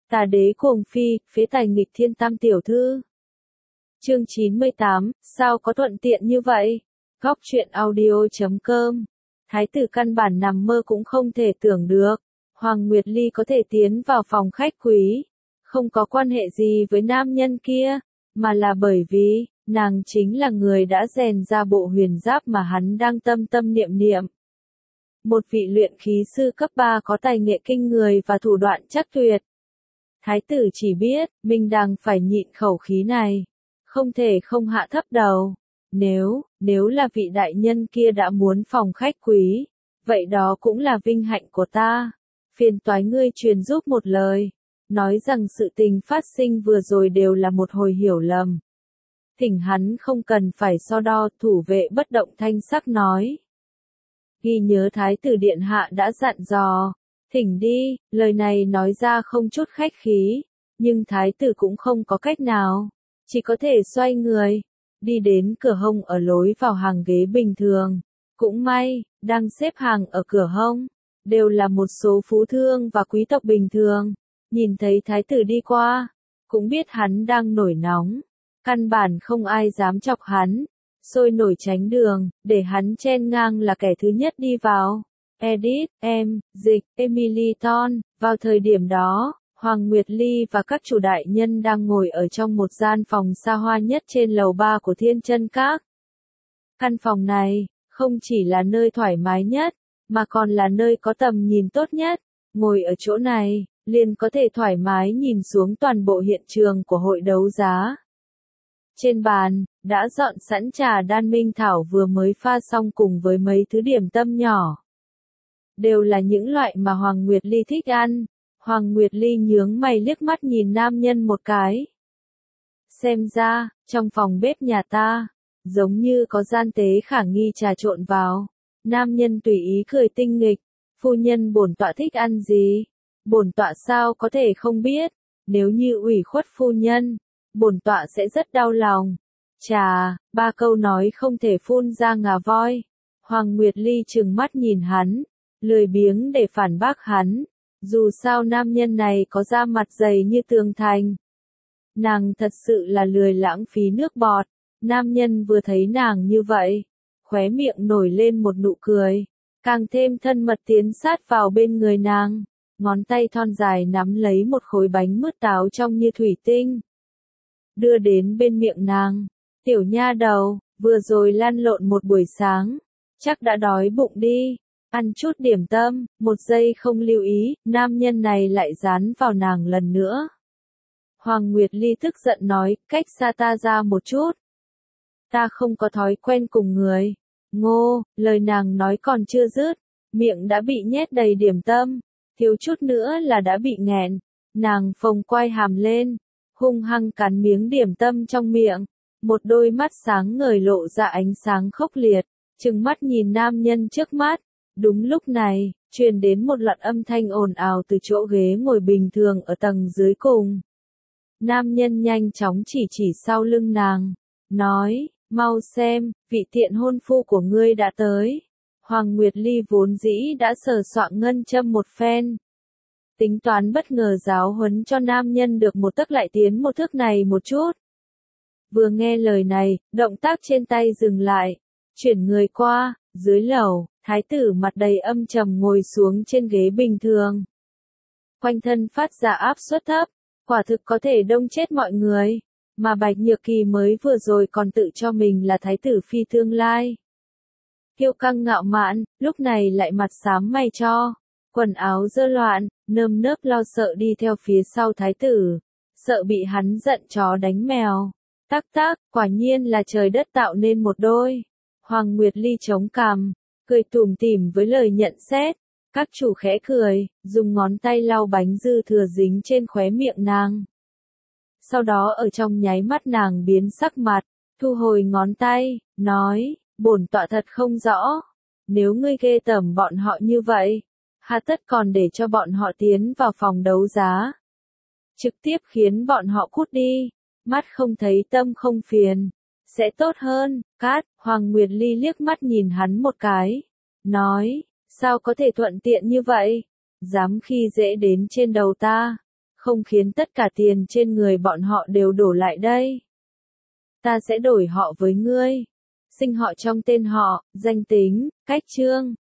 Tà đế cuồng phi, phế tài nghịch thiên tam tiểu thư. Chương 98, sao có thuận tiện như vậy? Góc truyện audio.com. Thái tử căn bản nằm mơ cũng không thể tưởng được. Hoàng Nguyệt Ly có thể tiến vào phòng khách quý. Không có quan hệ gì với nam nhân kia, mà là bởi vì, nàng chính là người đã rèn ra bộ huyền giáp mà hắn đang tâm tâm niệm niệm. Một vị luyện khí sư cấp 3 có tài nghệ kinh người và thủ đoạn chắc tuyệt. Thái tử chỉ biết, mình đang phải nhịn khẩu khí này. Không thể không hạ thấp đầu. Nếu là vị đại nhân kia đã muốn phòng khách quý, vậy đó cũng là vinh hạnh của ta. Phiền toái ngươi truyền giúp một lời. Nói rằng sự tình phát sinh vừa rồi đều là một hồi hiểu lầm. Thỉnh hắn không cần phải so đo, thủ vệ bất động thanh sắc nói. Ghi nhớ Thái tử điện hạ đã dặn dò. Thỉnh đi, lời này nói ra không chút khách khí, nhưng thái tử cũng không có cách nào, chỉ có thể xoay người, đi đến cửa hông ở lối vào hàng ghế bình thường. Cũng may, đang xếp hàng ở cửa hông, đều là một số phú thương và quý tộc bình thường, nhìn thấy thái tử đi qua, cũng biết hắn đang nổi nóng, căn bản không ai dám chọc hắn, sôi nổi tránh đường, để hắn chen ngang là kẻ thứ nhất đi vào. Edith, Dịch, Emily Ton, vào thời điểm đó, Hoàng Nguyệt Ly và các chủ đại nhân đang ngồi ở trong một gian phòng xa hoa nhất trên lầu 3 của Thiên Chân Các. Căn phòng này, không chỉ là nơi thoải mái nhất, mà còn là nơi có tầm nhìn tốt nhất. Ngồi ở chỗ này, liền có thể thoải mái nhìn xuống toàn bộ hiện trường của hội đấu giá. Trên bàn, đã dọn sẵn trà đan minh thảo vừa mới pha xong cùng với mấy thứ điểm tâm nhỏ. Đều là những loại mà Hoàng Nguyệt Ly thích ăn. Hoàng Nguyệt Ly nhướng mày liếc mắt nhìn nam nhân một cái. Xem ra, trong phòng bếp nhà ta, giống như có gian tế khả nghi trà trộn vào. Nam nhân tùy ý cười tinh nghịch. Phu nhân bổn tọa thích ăn gì? Bổn tọa sao có thể không biết? Nếu như ủy khuất phu nhân, bổn tọa sẽ rất đau lòng. Chà, 3 câu nói không thể phun ra ngà voi. Hoàng Nguyệt Ly trừng mắt nhìn hắn, lười biếng để phản bác hắn. Dù sao nam nhân này có da mặt dày như tường thành. Nàng thật sự là lười lãng phí nước bọt. Nam nhân vừa thấy nàng như vậy, khóe miệng nổi lên một nụ cười, càng thêm thân mật tiến sát vào bên người nàng. Ngón tay thon dài nắm lấy một khối bánh mứt táo trong như thủy tinh, đưa đến bên miệng nàng. Tiểu nha đầu, vừa rồi lăn lộn một buổi sáng, chắc đã đói bụng đi. Ăn chút điểm tâm. Một giây không lưu ý, nam nhân này lại dán vào nàng lần nữa. Hoàng Nguyệt Ly tức giận nói, cách xa ta ra một chút. Ta không có thói quen cùng người. Ngô, lời nàng nói còn chưa dứt, miệng đã bị nhét đầy điểm tâm, thiếu chút nữa là đã bị nghẹn. Nàng phồng quai hàm lên, hung hăng cắn miếng điểm tâm trong miệng, một đôi mắt sáng ngời lộ ra ánh sáng khốc liệt, trừng mắt nhìn nam nhân trước mắt. Đúng lúc này, truyền đến một loạt âm thanh ồn ào từ chỗ ghế ngồi bình thường ở tầng dưới cùng. Nam nhân nhanh chóng chỉ sau lưng nàng, nói, mau xem, vị tiện hôn phu của ngươi đã tới. Hoàng Nguyệt Ly vốn dĩ đã sờ soạng ngân châm một phen. Tính toán bất ngờ giáo huấn cho nam nhân được một tấc lại tiến một thước này một chút. Vừa nghe lời này, động tác trên tay dừng lại, chuyển người qua, dưới lầu. Thái tử mặt đầy âm trầm ngồi xuống trên ghế bình thường. Quanh thân phát ra áp suất thấp, quả thực có thể đông chết mọi người. Mà Bạch Nhược Kỳ mới vừa rồi còn tự cho mình là thái tử phi tương lai. Kiêu căng ngạo mạn, lúc này lại mặt xám mày cho, quần áo dơ loạn, nơm nớp lo sợ đi theo phía sau thái tử, sợ bị hắn giận chó đánh mèo. Tắc tắc, quả nhiên là trời đất tạo nên một đôi. Hoàng Nguyệt Ly chống cằm, cười tủm tỉm với lời nhận xét. Các chủ khẽ cười, dùng ngón tay lau bánh dư thừa dính trên khóe miệng nàng. Sau đó ở trong nháy mắt nàng biến sắc mặt, thu hồi ngón tay, nói, bổn tọa thật không rõ. Nếu ngươi ghê tởm bọn họ như vậy, hà tất còn để cho bọn họ tiến vào phòng đấu giá. Trực tiếp khiến bọn họ cút đi, mắt không thấy tâm không phiền. Sẽ tốt hơn. Cát, Hoàng Nguyệt Ly liếc mắt nhìn hắn một cái, nói, sao có thể thuận tiện như vậy? Dám khi dễ đến trên đầu ta, không khiến tất cả tiền trên người bọn họ đều đổ lại đây. Ta sẽ đổi họ với ngươi. Sinh họ trong tên họ, danh tính, cách chương.